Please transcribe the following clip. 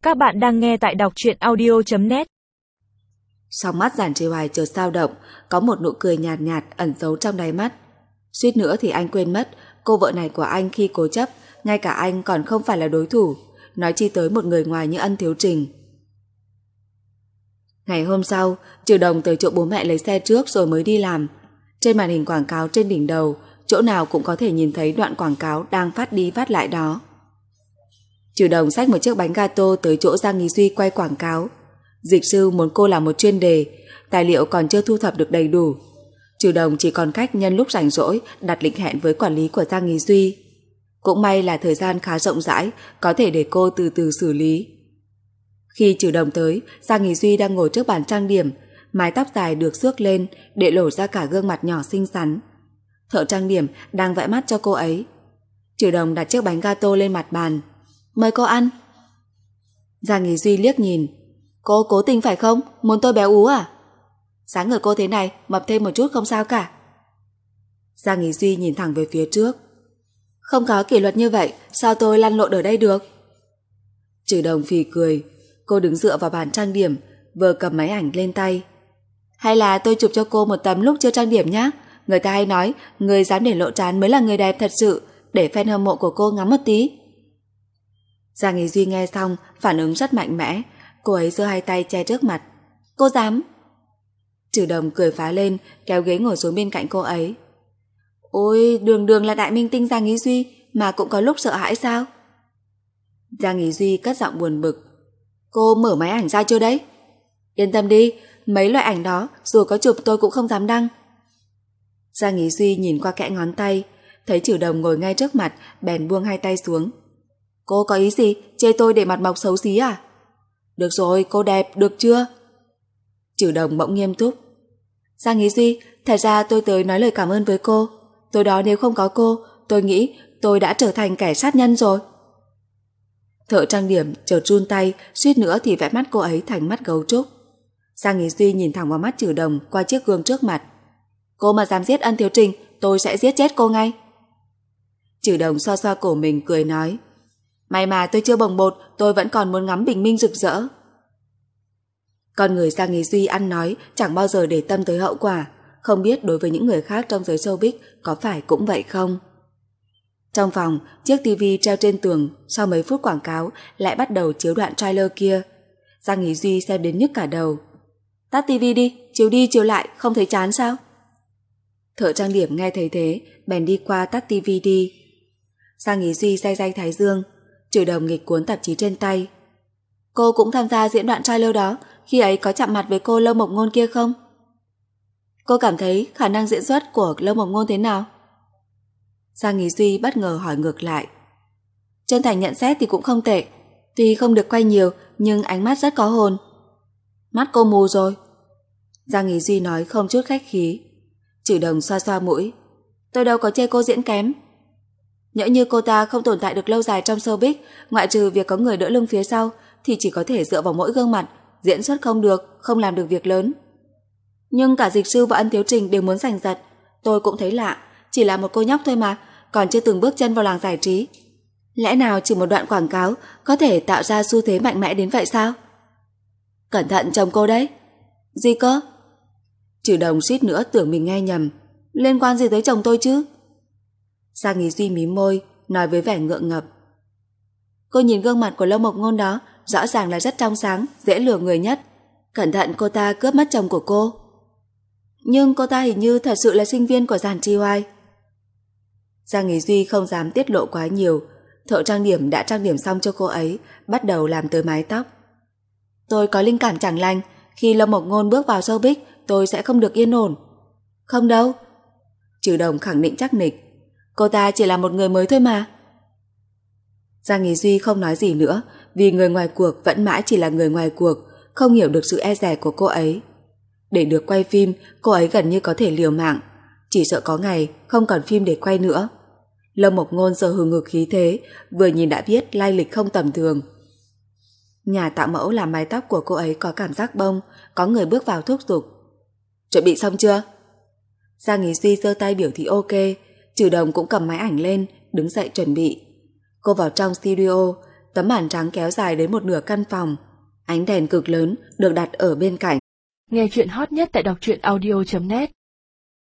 Các bạn đang nghe tại đọc truyện audio.net. Trong mắt Giản Trì Hoài chợt dao động, có một nụ cười nhạt nhạt ẩn giấu trong đáy mắt. Suýt nữa thì anh quên mất, cô vợ này của anh khi cố chấp, ngay cả anh còn không phải là đối thủ, nói chi tới một người ngoài như Ân Thiếu Trình. Ngày hôm sau, Trừ Đồng tới chỗ bố mẹ lấy xe trước rồi mới đi làm. Trên màn hình quảng cáo trên đỉnh đầu, chỗ nào cũng có thể nhìn thấy đoạn quảng cáo đang phát đi phát lại đó. Trừ Đồng xách một chiếc bánh gato tới chỗ Giang Ý Duy quay quảng cáo. Dịch sư muốn cô làm một chuyên đề, tài liệu còn chưa thu thập được đầy đủ. Trừ Đồng chỉ còn cách nhân lúc rảnh rỗi đặt lịch hẹn với quản lý của Giang Ý Duy. Cũng may là thời gian khá rộng rãi, có thể để cô từ từ xử lý. Khi Trừ Đồng tới, Giang Ý Duy đang ngồi trước bàn trang điểm, mái tóc dài được xước lên để lộ ra cả gương mặt nhỏ xinh xắn. Thợ trang điểm đang vẽ mắt cho cô ấy. Trừ Đồng đặt chiếc bánh gato lên mặt bàn. Mời cô ăn. Giang Ý Duy liếc nhìn. Cô cố tình phải không? Muốn tôi béo ú à? Dáng người cô thế này, mập thêm một chút không sao cả. Giang Ý Duy nhìn thẳng về phía trước. Không có kỷ luật như vậy, sao tôi lăn lộn ở đây được? Trừ Đồng phì cười. Cô đứng dựa vào bàn trang điểm, vừa cầm máy ảnh lên tay. Hay là tôi chụp cho cô một tấm lúc chưa trang điểm nhé. Người ta hay nói, người dám để lộ trán mới là người đẹp thật sự, để fan hâm mộ của cô ngắm một tí. Giang Ý Duy nghe xong, phản ứng rất mạnh mẽ. Cô ấy giơ hai tay che trước mặt. Cô dám? Trừ Đồng cười phá lên, kéo ghế ngồi xuống bên cạnh cô ấy. Ôi, đường là đại minh tinh Giang Ý Duy, mà cũng có lúc sợ hãi sao? Giang Ý Duy cất giọng buồn bực. Cô mở máy ảnh ra chưa đấy? Yên tâm đi, mấy loại ảnh đó dù có chụp tôi cũng không dám đăng. Giang Ý Duy nhìn qua kẽ ngón tay, thấy Trừ Đồng ngồi ngay trước mặt, bèn buông hai tay xuống. Cô có ý gì? Chê tôi để mặt mộc xấu xí à? Được rồi, cô đẹp, được chưa? Trừ Đồng bỗng nghiêm túc. Giang Ý Duy, thật ra tôi tới nói lời cảm ơn với cô. Tối đó nếu không có cô, tôi nghĩ tôi đã trở thành kẻ sát nhân rồi. Thợ trang điểm chợt run tay, suýt nữa thì vẽ mắt cô ấy thành mắt gấu trúc. Giang Ý Duy nhìn thẳng vào mắt Trừ Đồng qua chiếc gương trước mặt. Cô mà dám giết Ân Thiếu Trình, tôi sẽ giết chết cô ngay. Trừ Đồng xoa xoa cổ mình cười nói. May mà tôi chưa bồng bột, tôi vẫn còn muốn ngắm bình minh rực rỡ. Con người Giang Ý Duy ăn nói chẳng bao giờ để tâm tới hậu quả, không biết đối với những người khác trong giới showbiz có phải cũng vậy không. Trong phòng, chiếc tivi treo trên tường sau mấy phút quảng cáo lại bắt đầu chiếu đoạn trailer kia. Giang Ý Duy xem đến nhức cả đầu. Tắt tivi đi chiếu lại, không thấy chán sao? Thợ trang điểm nghe thấy thế, bèn đi qua tắt tivi đi. Giang Ý Duy day day thái dương. Trừ Đồng nghịch cuốn tạp chí trên tay. Cô cũng tham gia diễn đoạn trailer đó, khi ấy có chạm mặt với cô Lâu Mộc Ngôn kia không? Cô cảm thấy khả năng diễn xuất của Lâu Mộc Ngôn thế nào? Giang Ý Duy bất ngờ hỏi ngược lại. Chân thành nhận xét thì cũng không tệ, tuy không được quay nhiều nhưng ánh mắt rất có hồn. Mắt cô mù rồi. Giang Ý Duy nói không chút khách khí. Trừ Đồng xoa xoa mũi. Tôi đâu có chê cô diễn kém. Nhỡ như cô ta không tồn tại được lâu dài trong showbiz, ngoại trừ việc có người đỡ lưng phía sau, thì chỉ có thể dựa vào mỗi gương mặt, diễn xuất không được, không làm được việc lớn. Nhưng cả Dịch Sư và Ân Thiếu Trình đều muốn giành giật. Tôi cũng thấy lạ, chỉ là một cô nhóc thôi mà, còn chưa từng bước chân vào làng giải trí. Lẽ nào chỉ một đoạn quảng cáo có thể tạo ra xu thế mạnh mẽ đến vậy sao? Cẩn thận chồng cô đấy. Gì cơ? Trừ Đồng suýt nữa tưởng mình nghe nhầm. Liên quan gì tới chồng tôi chứ? Giang Ý Duy mím môi, nói với vẻ ngượng ngập. Cô nhìn gương mặt của Lâu Mộc Ngôn đó, rõ ràng là rất trong sáng, dễ lừa người nhất. Cẩn thận cô ta cướp mất chồng của cô. Nhưng cô ta hình như thật sự là sinh viên của Giản Trì Hoài. Giang Ý Duy không dám tiết lộ quá nhiều. Thợ trang điểm đã trang điểm xong cho cô ấy, bắt đầu làm tới mái tóc. Tôi có linh cảm chẳng lành, khi Lâu Mộc Ngôn bước vào showbiz, tôi sẽ không được yên ổn. Không đâu. Trừ Đồng khẳng định chắc nịch. Cô ta chỉ là một người mới thôi mà. Giang Ý Duy không nói gì nữa, vì người ngoài cuộc vẫn mãi chỉ là người ngoài cuộc, không hiểu được sự e dè của cô ấy. Để được quay phim, cô ấy gần như có thể liều mạng, chỉ sợ có ngày không còn phim để quay nữa. Lâu Mộc Ngôn giờ hừng hực khí thế, vừa nhìn đã biết lai lịch không tầm thường. Nhà tạo mẫu làm mái tóc của cô ấy có cảm giác bông, có người bước vào thúc giục. Chuẩn bị xong chưa? Giang Ý Duy giơ tay biểu thị ok. Trừ Đồng cũng cầm máy ảnh lên, đứng dậy chuẩn bị. Cô vào trong studio, Tấm màn trắng kéo dài đến một nửa căn phòng. Ánh đèn cực lớn được đặt ở bên cạnh. Nghe chuyện hot nhất tại đọc truyện audio.net